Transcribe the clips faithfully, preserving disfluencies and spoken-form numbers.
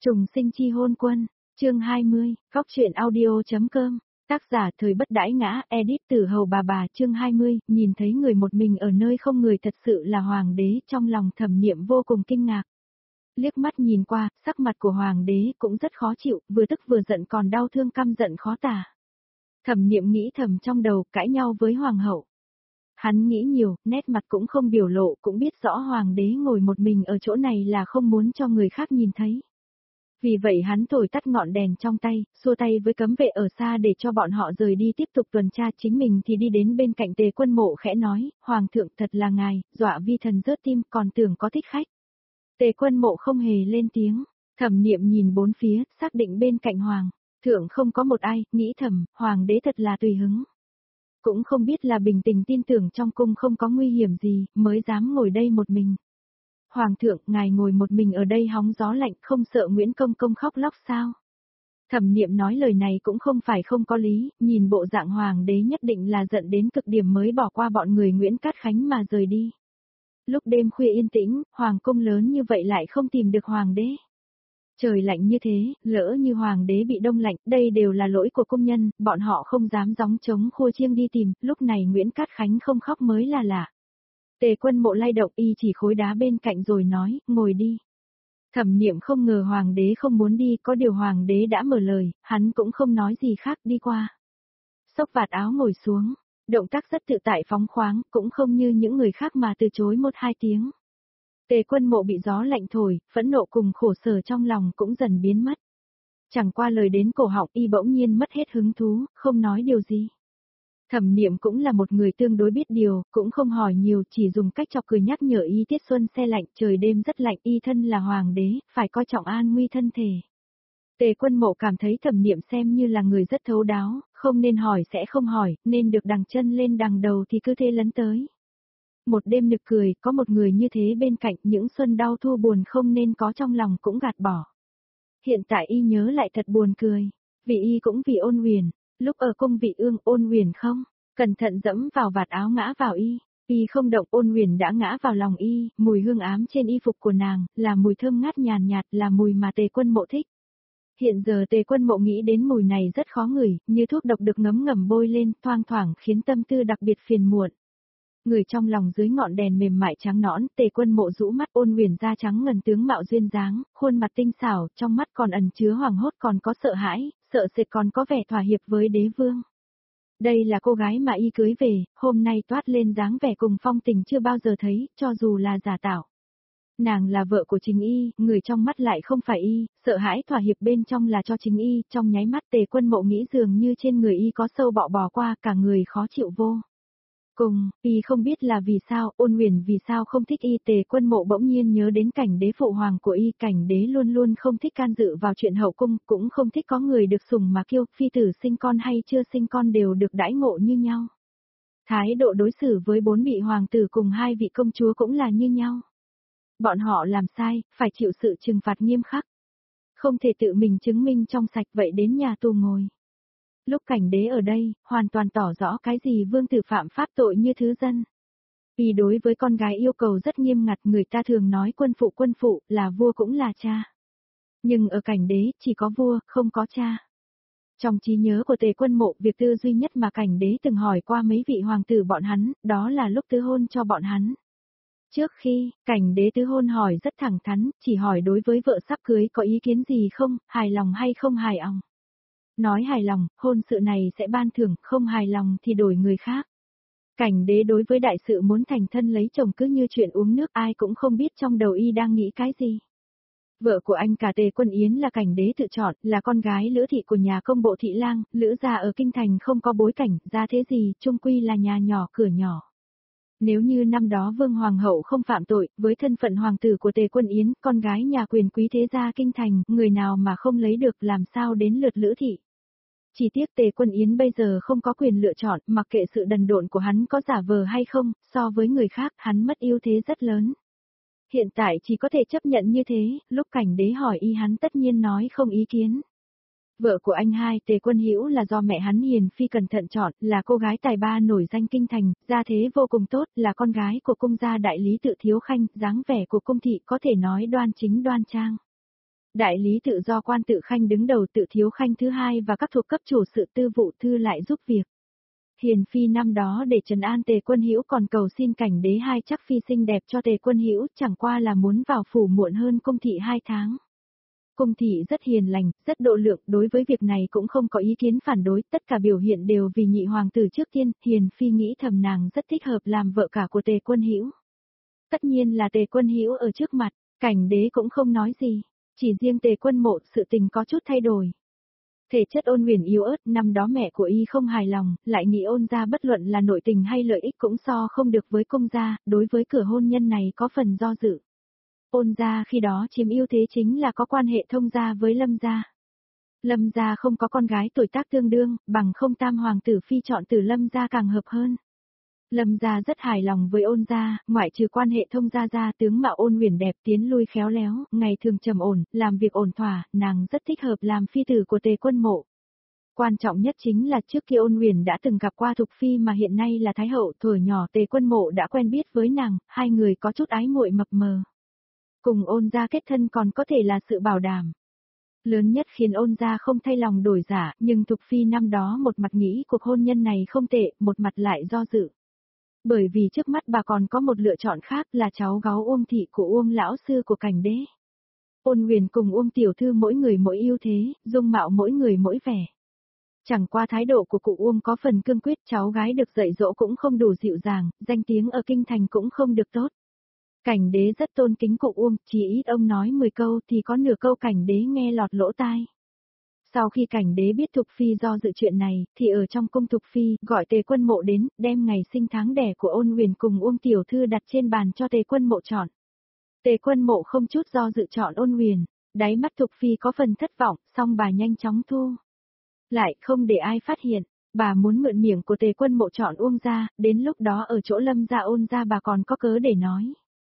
Trùng sinh chi hôn quân, chương hai mươi, góc truyện audio.com, tác giả thời bất đãi ngã, edit từ hầu bà bà chương hai mươi, nhìn thấy người một mình ở nơi không người thật sự là hoàng đế, trong lòng Thẩm Niệm vô cùng kinh ngạc. Liếc mắt nhìn qua, sắc mặt của hoàng đế cũng rất khó chịu, vừa tức vừa giận còn đau thương căm giận khó tả. Thẩm Niệm nghĩ thầm trong đầu, cãi nhau với hoàng hậu. Hắn nghĩ nhiều, nét mặt cũng không biểu lộ, cũng biết rõ hoàng đế ngồi một mình ở chỗ này là không muốn cho người khác nhìn thấy. Vì vậy hắn thổi tắt ngọn đèn trong tay, xua tay với cấm vệ ở xa để cho bọn họ rời đi tiếp tục tuần tra, chính mình thì đi đến bên cạnh Tề Quân Mộ khẽ nói, Hoàng thượng thật là ngài, dọa vi thần rớt tim còn tưởng có thích khách. Tề Quân Mộ không hề lên tiếng, Thẩm Niệm nhìn bốn phía, xác định bên cạnh Hoàng thượng không có một ai, nghĩ thầm, Hoàng đế thật là tùy hứng. Cũng không biết là bình tình tin tưởng trong cung không có nguy hiểm gì, mới dám ngồi đây một mình. Hoàng thượng, ngài ngồi một mình ở đây hóng gió lạnh, không sợ Nguyễn Công Công khóc lóc sao? Thẩm Niệm nói lời này cũng không phải không có lý, nhìn bộ dạng hoàng đế nhất định là giận đến cực điểm mới bỏ qua bọn người Nguyễn Cát Khánh mà rời đi. Lúc đêm khuya yên tĩnh, hoàng cung lớn như vậy lại không tìm được hoàng đế. Trời lạnh như thế, lỡ như hoàng đế bị đông lạnh, đây đều là lỗi của công nhân, bọn họ không dám gióng trống khua chiêng đi tìm, lúc này Nguyễn Cát Khánh không khóc mới là lạ. Tề Quân Mộ lay động y chỉ khối đá bên cạnh rồi nói, ngồi đi. Thẩm Niệm không ngờ hoàng đế không muốn đi, có điều hoàng đế đã mở lời, hắn cũng không nói gì khác, đi qua. Xốc vạt áo ngồi xuống, động tác rất tự tại phóng khoáng, cũng không như những người khác mà từ chối một hai tiếng. Tề Quân Mộ bị gió lạnh thổi, phẫn nộ cùng khổ sở trong lòng cũng dần biến mất. Chẳng qua lời đến cổ họng y bỗng nhiên mất hết hứng thú, không nói điều gì. Thẩm Niệm cũng là một người tương đối biết điều, cũng không hỏi nhiều, chỉ dùng cách chọc cười nhắc nhở y tiết xuân se lạnh, trời đêm rất lạnh, y thân là hoàng đế, phải coi trọng an nguy thân thể. Tề Quân Mộ cảm thấy Thẩm Niệm xem như là người rất thấu đáo, không nên hỏi sẽ không hỏi, nên được đằng chân lên đằng đầu thì cứ thế lấn tới. Một đêm nực cười, có một người như thế bên cạnh, những xuân đau thu buồn không nên có trong lòng cũng gạt bỏ. Hiện tại y nhớ lại thật buồn cười, vì y cũng vì Ôn Huyền. Lúc ở cung vị ương, Ôn Huyền không cẩn thận dẫm vào vạt áo ngã vào y, y không động, Ôn Huyền đã ngã vào lòng y, mùi hương ám trên y phục của nàng, là mùi thơm ngát nhàn nhạt, là mùi mà Tề Quân Mộ thích. Hiện giờ Tề Quân Mộ nghĩ đến mùi này rất khó ngửi, như thuốc độc được ngấm ngầm bôi lên, thoang thoảng khiến tâm tư đặc biệt phiền muộn. Người trong lòng dưới ngọn đèn mềm mại trắng nõn, Tề Quân Mộ rũ mắt, Ôn Huyền da trắng ngần tướng mạo duyên dáng, khuôn mặt tinh xảo, trong mắt còn ẩn chứa hoàng hốt còn có sợ hãi, sợ sệt còn có vẻ thỏa hiệp với đế vương. Đây là cô gái mà y cưới về, hôm nay toát lên dáng vẻ cùng phong tình chưa bao giờ thấy, cho dù là giả tạo. Nàng là vợ của chính y, người trong mắt lại không phải y, sợ hãi thỏa hiệp bên trong là cho chính y, trong nháy mắt Tề Quân Mộ nghĩ dường như trên người y có sâu bọ bò qua, cả người khó chịu vô. Cùng, y không biết là vì sao, Ôn Huyền vì sao không thích y. Tề Quân Mộ bỗng nhiên nhớ đến cảnh đế phụ hoàng của y, cảnh đế luôn luôn không thích can dự vào chuyện hậu cung, cũng không thích có người được sủng mà kiêu, phi tử sinh con hay chưa sinh con đều được đãi ngộ như nhau. Thái độ đối xử với bốn vị hoàng tử cùng hai vị công chúa cũng là như nhau. Bọn họ làm sai, phải chịu sự trừng phạt nghiêm khắc. Không thể tự mình chứng minh trong sạch vậy đến nhà tù ngồi. Lúc cảnh đế ở đây, hoàn toàn tỏ rõ cái gì vương tử phạm pháp tội như thứ dân. Vì đối với con gái yêu cầu rất nghiêm ngặt, người ta thường nói quân phụ quân phụ, là vua cũng là cha. Nhưng ở cảnh đế, chỉ có vua, không có cha. Trong trí nhớ của Tề Quân Mộ, việc tư duy nhất mà cảnh đế từng hỏi qua mấy vị hoàng tử bọn hắn, đó là lúc tứ hôn cho bọn hắn. Trước khi, cảnh đế tứ hôn hỏi rất thẳng thắn, chỉ hỏi đối với vợ sắp cưới có ý kiến gì không, hài lòng hay không hài lòng. Nói hài lòng, hôn sự này sẽ ban thưởng, không hài lòng thì đổi người khác. Cảnh đế đối với đại sự muốn thành thân lấy chồng cứ như chuyện uống nước, ai cũng không biết trong đầu y đang nghĩ cái gì. Vợ của anh cả Tề Quân Yến là cảnh đế tự chọn, là con gái Lữ thị của nhà công bộ thị lang, Lữ gia ở kinh thành không có bối cảnh, ra thế gì, chung quy là nhà nhỏ cửa nhỏ. Nếu như năm đó Vương Hoàng hậu không phạm tội, với thân phận hoàng tử của Tề Quân Yến, con gái nhà quyền quý thế gia kinh thành, người nào mà không lấy được làm sao đến lượt Lữ thị. Chỉ tiếc Tề Quân Yến bây giờ không có quyền lựa chọn, mặc kệ sự đần độn của hắn có giả vờ hay không, so với người khác hắn mất ưu thế rất lớn. Hiện tại chỉ có thể chấp nhận như thế, lúc cảnh đế hỏi y hắn tất nhiên nói không ý kiến. Vợ của anh hai Tề Quân Hữu là do mẹ hắn hiền phi cẩn thận chọn, là cô gái tài ba nổi danh kinh thành, gia thế vô cùng tốt, là con gái của cung gia đại lý Tự Thiếu Khanh, dáng vẻ của cung thị có thể nói đoan chính đoan trang. Đại lý tự do quan tự khanh đứng đầu, tự thiếu khanh thứ hai và các thuộc cấp chủ sự tư vụ thư lại giúp việc. Hiền phi năm đó để trấn an Tề Quân Hữu còn cầu xin cảnh đế hai chắc phi xinh đẹp cho Tề Quân Hữu, chẳng qua là muốn vào phủ muộn hơn cung thị hai tháng. Cung thị rất hiền lành, rất độ lượng, đối với việc này cũng không có ý kiến phản đối, tất cả biểu hiện đều vì nhị hoàng tử trước tiên. Hiền phi nghĩ thầm nàng rất thích hợp làm vợ cả của Tề Quân Hữu. Tất nhiên là Tề Quân Hữu ở trước mặt, cảnh đế cũng không nói gì, chỉ riêng Tề Quân Mộ sự tình có chút thay đổi. Thể chất Ôn Huyền yếu ớt, năm đó mẹ của y không hài lòng, lại nghĩ Ôn gia bất luận là nội tình hay lợi ích cũng so không được với Cung gia, đối với cửa hôn nhân này có phần do dự. Ôn gia khi đó chiếm ưu thế chính là có quan hệ thông gia với Lâm gia. Lâm gia không có con gái tuổi tác tương đương, bằng không tam hoàng tử phi chọn từ Lâm gia càng hợp hơn. Lâm gia rất hài lòng với Ôn gia, ngoại trừ quan hệ thông gia gia, tướng mạo Ôn Huyền đẹp, tiến lui khéo léo, ngày thường trầm ổn, làm việc ổn thỏa, nàng rất thích hợp làm phi tử của Tề Quân Mộ. Quan trọng nhất chính là trước kia Ôn Huyền đã từng gặp qua Thục phi mà hiện nay là thái hậu, thuở nhỏ Tề Quân Mộ đã quen biết với nàng, hai người có chút ái muội mập mờ. Cùng Ôn gia kết thân còn có thể là sự bảo đảm. Lớn nhất khiến Ôn gia không thay lòng đổi dạ, nhưng Thục phi năm đó một mặt nghĩ cuộc hôn nhân này không tệ, một mặt lại do dự. Bởi vì trước mắt bà còn có một lựa chọn khác là cháu gái Uông thị của Uông lão sư của cảnh đế. Ôn Huyền cùng Uông tiểu thư mỗi người mỗi ưu thế, dung mạo mỗi người mỗi vẻ. Chẳng qua thái độ của cụ Uông có phần cương quyết, cháu gái được dạy dỗ cũng không đủ dịu dàng, danh tiếng ở kinh thành cũng không được tốt. Cảnh đế rất tôn kính cụ Uông, chỉ ít ông nói mười câu thì có nửa câu cảnh đế nghe lọt lỗ tai. Sau khi cảnh đế biết Thục phi do dự chuyện này, thì ở trong cung Thục phi gọi Tề Quân Mộ đến, đem ngày sinh tháng đẻ của Ôn Huyền cùng Uông tiểu thư đặt trên bàn cho Tề Quân Mộ chọn. Tề Quân Mộ không chút do dự chọn Ôn Huyền, đáy mắt Thục phi có phần thất vọng, song bà nhanh chóng thu lại, không để ai phát hiện. Bà muốn mượn miệng của Tề Quân Mộ chọn Uông gia, đến lúc đó ở chỗ Lâm gia Ôn gia bà còn có cớ để nói.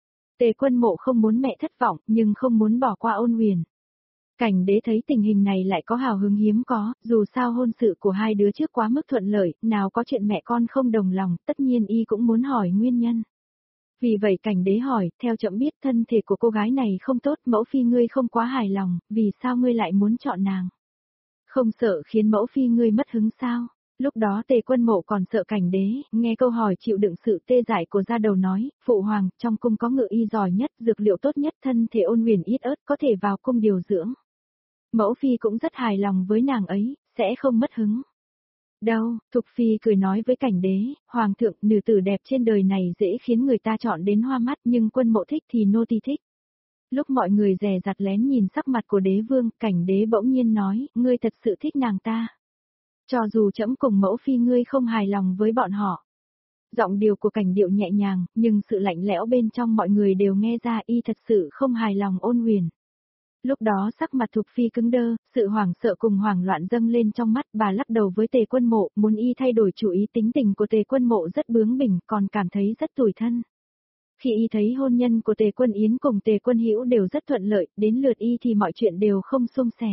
Tề Quân Mộ không muốn mẹ thất vọng, nhưng không muốn bỏ qua Ôn Huyền. Cảnh đế thấy tình hình này lại có hào hứng hiếm có, dù sao hôn sự của hai đứa trước quá mức thuận lợi, nào có chuyện mẹ con không đồng lòng, tất nhiên y cũng muốn hỏi nguyên nhân. Vì vậy cảnh đế hỏi, theo chậm biết thân thể của cô gái này không tốt, mẫu phi ngươi không quá hài lòng, vì sao ngươi lại muốn chọn nàng? Không sợ khiến mẫu phi ngươi mất hứng sao? Lúc đó Tề Quân Mộ còn sợ cảnh đế, nghe câu hỏi chịu đựng sự tê dại của gia đầu nói, phụ hoàng, trong cung có ngự y giỏi nhất, dược liệu tốt nhất, thân thể Ôn Huyền ít ớt có thể vào cung điều dưỡng. Mẫu phi cũng rất hài lòng với nàng ấy, sẽ không mất hứng. Đâu, Thục phi cười nói với cảnh đế, hoàng thượng, nữ tử đẹp trên đời này dễ khiến người ta chọn đến hoa mắt, nhưng Quân Mộ thích thì nô tỳ thích. Lúc mọi người dè dặt lén nhìn sắc mặt của đế vương, cảnh đế bỗng nhiên nói, ngươi thật sự thích nàng ta. Cho dù trẫm cùng mẫu phi ngươi không hài lòng với bọn họ. Giọng điệu của cảnh điệu nhẹ nhàng, nhưng sự lạnh lẽo bên trong mọi người đều nghe ra y thật sự không hài lòng Ôn Huyền. Lúc đó sắc mặt Thục phi cứng đơ, sự hoảng sợ cùng hoảng loạn dâng lên trong mắt, bà lắc đầu với Tề Quân Mộ, muốn y thay đổi chủ ý. Tính tình của Tề Quân Mộ rất bướng bỉnh, còn cảm thấy rất tủi thân. Khi y thấy hôn nhân của Tề Quân Yến cùng Tề Quân Hữu đều rất thuận lợi, đến lượt y thì mọi chuyện đều không suôn sẻ.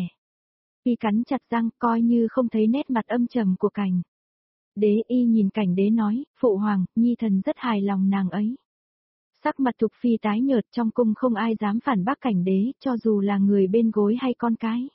Y cắn chặt răng, coi như không thấy nét mặt âm trầm của cảnh đế. Y nhìn cảnh đế nói, phụ hoàng, nhi thần rất hài lòng nàng ấy. Sắc mặt Thục phi tái nhợt, trong cung không ai dám phản bác cảnh đế, cho dù là người bên gối hay con cái.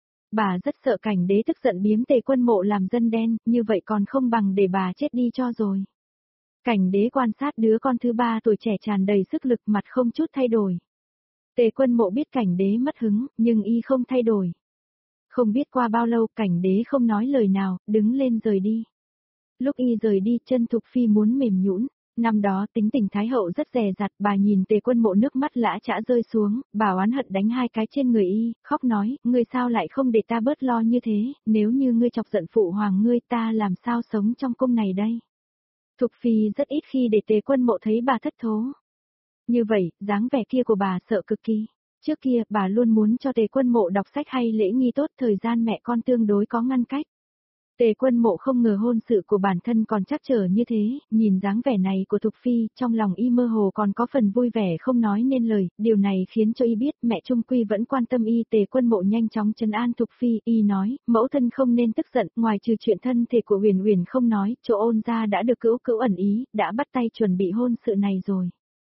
Bà rất sợ cảnh đế tức giận biếm Tề Quân Mộ làm dân đen, như vậy còn không bằng để bà chết đi cho rồi. Cảnh đế quan sát đứa con thứ ba tuổi trẻ tràn đầy sức lực, mặt không chút thay đổi. Tề Quân Mộ biết cảnh đế mất hứng, nhưng y không thay đổi. Không biết qua bao lâu, cảnh đế không nói lời nào, đứng lên rời đi. Lúc y rời đi, chân Thục phi muốn mềm nhũn. Năm đó tính tình thái hậu rất dè dặt, bà nhìn Tề Quân Mộ nước mắt lã chã rơi xuống, bà oán hận đánh hai cái trên người y, khóc nói, ngươi sao lại không để ta bớt lo như thế, nếu như ngươi chọc giận phụ hoàng ngươi, ta làm sao sống trong cung này đây. Thục phi rất ít khi để Tề Quân Mộ thấy bà thất thố. Như vậy, dáng vẻ kia của bà sợ cực kỳ. Trước kia, bà luôn muốn cho Tề Quân Mộ đọc sách hay lễ nghi tốt, thời gian mẹ con tương đối có ngăn cách. Tề Quân Mộ không ngờ hôn sự của bản thân còn trắc trở như thế, nhìn dáng vẻ này của Thục phi, trong lòng y mơ hồ còn có phần vui vẻ không nói nên lời, điều này khiến cho y biết mẹ trung quy vẫn quan tâm y. Tề Quân Mộ nhanh chóng trấn an Thục phi, y nói, mẫu thân không nên tức giận, ngoài trừ chuyện thân thể của Huyền Huyền không nói, chỗ Ôn gia đã được cữu cữu ẩn ý, đã bắt tay chuẩn bị hôn sự này rồi.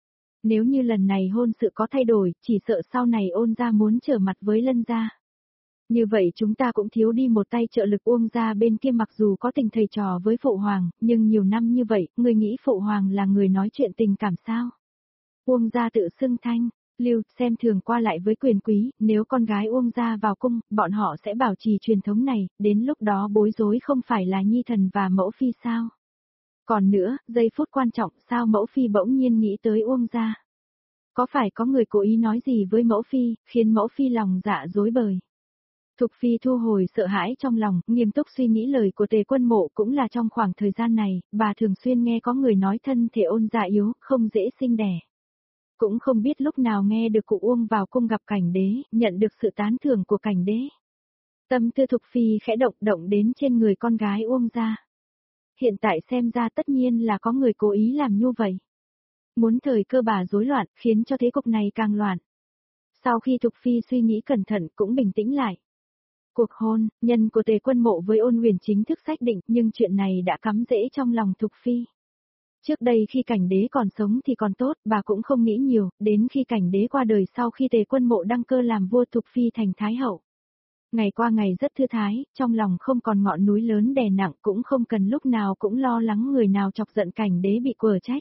Nếu như lần này hôn sự có thay đổi, chỉ sợ sau này Ôn gia muốn trở mặt với Lân gia. Như vậy chúng ta cũng thiếu đi một tay trợ lực. Uông gia bên kia mặc dù có tình thầy trò với Phụ Hoàng, nhưng nhiều năm như vậy, người nghĩ Phụ Hoàng là người nói chuyện tình cảm sao? Uông gia tự xưng thanh, lưu, xem thường qua lại với quyền quý, nếu con gái Uông gia vào cung, bọn họ sẽ bảo trì truyền thống này, đến lúc đó bối rối không phải là nhi thần và mẫu phi sao? Còn nữa, giây phút quan trọng sao mẫu phi bỗng nhiên nghĩ tới Uông gia? Có phải có người cố ý nói gì với mẫu phi, khiến mẫu phi lòng dạ rối bời? Thục Phi thu hồi sợ hãi trong lòng, nghiêm túc suy nghĩ lời của Tề Quân Mộ. Cũng là trong khoảng thời gian này, bà thường xuyên nghe có người nói thân thể Ôn gia yếu, không dễ sinh đẻ. Cũng không biết lúc nào nghe được cụ Uông vào cung gặp Cảnh Đế, nhận được sự tán thưởng của Cảnh Đế. Tâm tư Thục Phi khẽ động động đến trên người con gái Uông gia. Hiện tại xem ra tất nhiên là có người cố ý làm như vậy. Muốn thời cơ bà rối loạn, khiến cho thế cục này càng loạn. Sau khi Thục Phi suy nghĩ cẩn thận cũng bình tĩnh lại. Cuộc hôn, nhân của Tề Quân Mộ với Ôn Huyền chính thức xác định, nhưng chuyện này đã cắm rễ trong lòng Thục Phi. Trước đây khi Cảnh Đế còn sống thì còn tốt, bà cũng không nghĩ nhiều, đến khi Cảnh Đế qua đời sau khi Tề Quân Mộ đăng cơ làm vua, Thục Phi thành Thái Hậu. Ngày qua ngày rất thư thái, trong lòng không còn ngọn núi lớn đè nặng, cũng không cần lúc nào cũng lo lắng người nào chọc giận Cảnh Đế bị quở trách.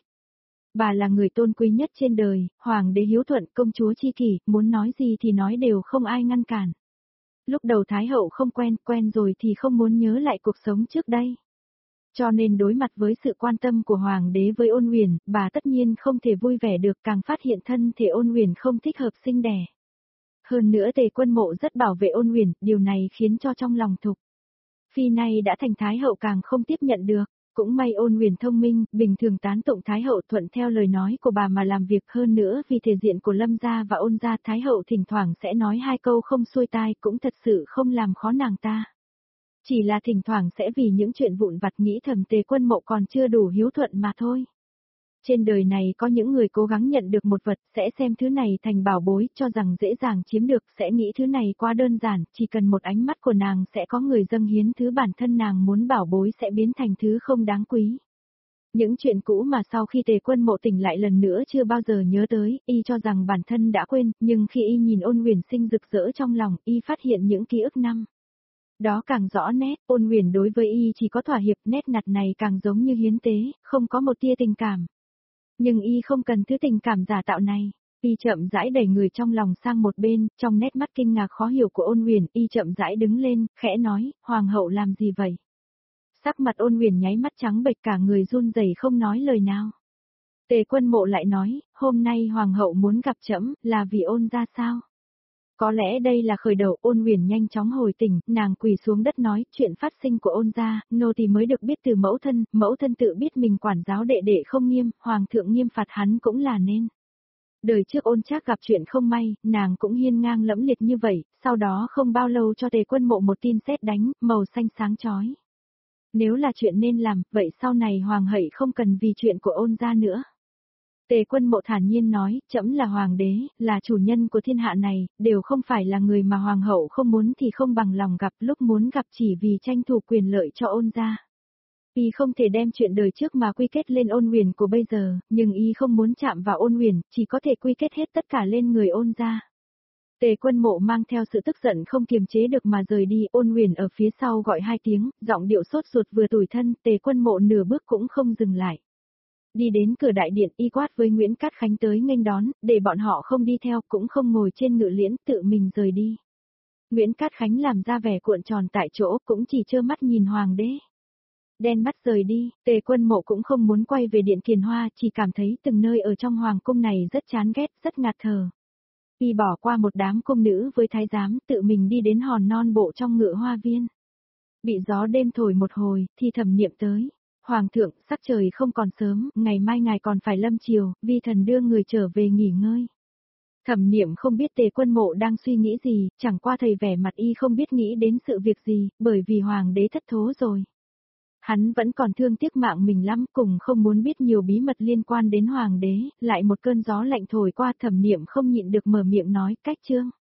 Bà là người tôn quý nhất trên đời, Hoàng đế hiếu thuận, công chúa chi kỷ, muốn nói gì thì nói đều không ai ngăn cản. Lúc đầu Thái Hậu không quen, quen rồi thì không muốn nhớ lại cuộc sống trước đây. Cho nên đối mặt với sự quan tâm của Hoàng đế với Ôn Huyền, bà tất nhiên không thể vui vẻ được, càng phát hiện thân thể Ôn Huyền không thích hợp sinh đẻ. Hơn nữa Tề Quân Mộ rất bảo vệ Ôn Huyền, điều này khiến cho trong lòng Thục Phi này đã thành Thái Hậu càng không tiếp nhận được. Cũng may Ôn Huyền thông minh, bình thường tán tụng Thái Hậu, thuận theo lời nói của bà mà làm việc. Hơn nữa vì thể diện của Lâm gia và Ôn gia, Thái Hậu thỉnh thoảng sẽ nói hai câu không xuôi tai, cũng thật sự không làm khó nàng ta. Chỉ là thỉnh thoảng sẽ vì những chuyện vụn vặt nghĩ thầm Tề Quân Mộ còn chưa đủ hiếu thuận mà thôi. Trên đời này có những người cố gắng nhận được một vật, sẽ xem thứ này thành bảo bối, cho rằng dễ dàng chiếm được, sẽ nghĩ thứ này quá đơn giản, chỉ cần một ánh mắt của nàng sẽ có người dâng hiến thứ bản thân nàng muốn bảo bối sẽ biến thành thứ không đáng quý. Những chuyện cũ mà sau khi Tề Quân Mộ tỉnh lại lần nữa chưa bao giờ nhớ tới, y cho rằng bản thân đã quên, nhưng khi y nhìn Ôn Huyền sinh rực rỡ trong lòng, y phát hiện những ký ức năm đó càng rõ nét. Ôn Huyền đối với y chỉ có thỏa hiệp, nét nặt này càng giống như hiến tế, không có một tia tình cảm. Nhưng y không cần thứ tình cảm giả tạo này. Y chậm rãi đẩy người trong lòng sang một bên, trong nét mắt kinh ngạc khó hiểu của Ôn Huyền, y chậm rãi đứng lên, khẽ nói, Hoàng hậu làm gì vậy? Sắc mặt Ôn Huyền nháy mắt trắng bệch, cả người run rẩy không nói lời nào. Tề Quân Mộ lại nói, hôm nay Hoàng hậu muốn gặp trẫm, là vì Ôn gia sao? Có lẽ đây là khởi đầu. Ôn Huyền nhanh chóng hồi tỉnh, nàng quỳ xuống đất nói, chuyện phát sinh của Ôn gia, nô tỳ mới được biết từ mẫu thân, mẫu thân tự biết mình quản giáo đệ đệ không nghiêm, hoàng thượng nghiêm phạt hắn cũng là nên. Đời trước Ôn Trác gặp chuyện không may, nàng cũng hiên ngang lẫm liệt như vậy, sau đó không bao lâu cho Tề Quân Mộ một tin sét đánh, màu xanh sáng chói. Nếu là chuyện nên làm, vậy sau này hoàng hậu không cần vì chuyện của Ôn gia nữa. Tề Quân Mộ thản nhiên nói, trẫm là hoàng đế, là chủ nhân của thiên hạ này, đều không phải là người mà hoàng hậu không muốn thì không bằng lòng gặp, lúc muốn gặp chỉ vì tranh thủ quyền lợi cho Ôn gia. Y không thể đem chuyện đời trước mà quy kết lên Ôn Huyền của bây giờ, nhưng y không muốn chạm vào Ôn Huyền, chỉ có thể quy kết hết tất cả lên người Ôn gia. Tề Quân Mộ mang theo sự tức giận không kiềm chế được mà rời đi. Ôn Huyền ở phía sau gọi hai tiếng, giọng điệu sốt ruột vừa tủi thân. Tề Quân Mộ nửa bước cũng không dừng lại. Đi đến cửa đại điện, y quát với Nguyễn Cát Khánh tới nghênh đón, để bọn họ không đi theo, cũng không ngồi trên ngựa liễn, tự mình rời đi. Nguyễn Cát Khánh làm ra vẻ cuộn tròn tại chỗ, cũng chỉ trơ mắt nhìn hoàng đế đen mắt rời đi. Tề Quân Mộ cũng không muốn quay về điện Kiền Hoa, chỉ cảm thấy từng nơi ở trong hoàng cung này rất chán ghét, rất ngạt thở. Y bỏ qua một đám cung nữ với thái giám, tự mình đi đến hòn non bộ trong ngựa hoa viên. Bị gió đêm thổi một hồi, thì Thẩm Niệm tới. Hoàng thượng, sắc trời không còn sớm, ngày mai ngài còn phải lâm triều, vi thần đưa người trở về nghỉ ngơi. Thẩm Niệm không biết Tề Quân Mộ đang suy nghĩ gì, chẳng qua thầy vẻ mặt y không biết nghĩ đến sự việc gì, bởi vì hoàng đế thất thố rồi. Hắn vẫn còn thương tiếc mạng mình lắm, cùng không muốn biết nhiều bí mật liên quan đến hoàng đế, lại một cơn gió lạnh thổi qua. Thẩm Niệm không nhịn được mở miệng nói, cách chương.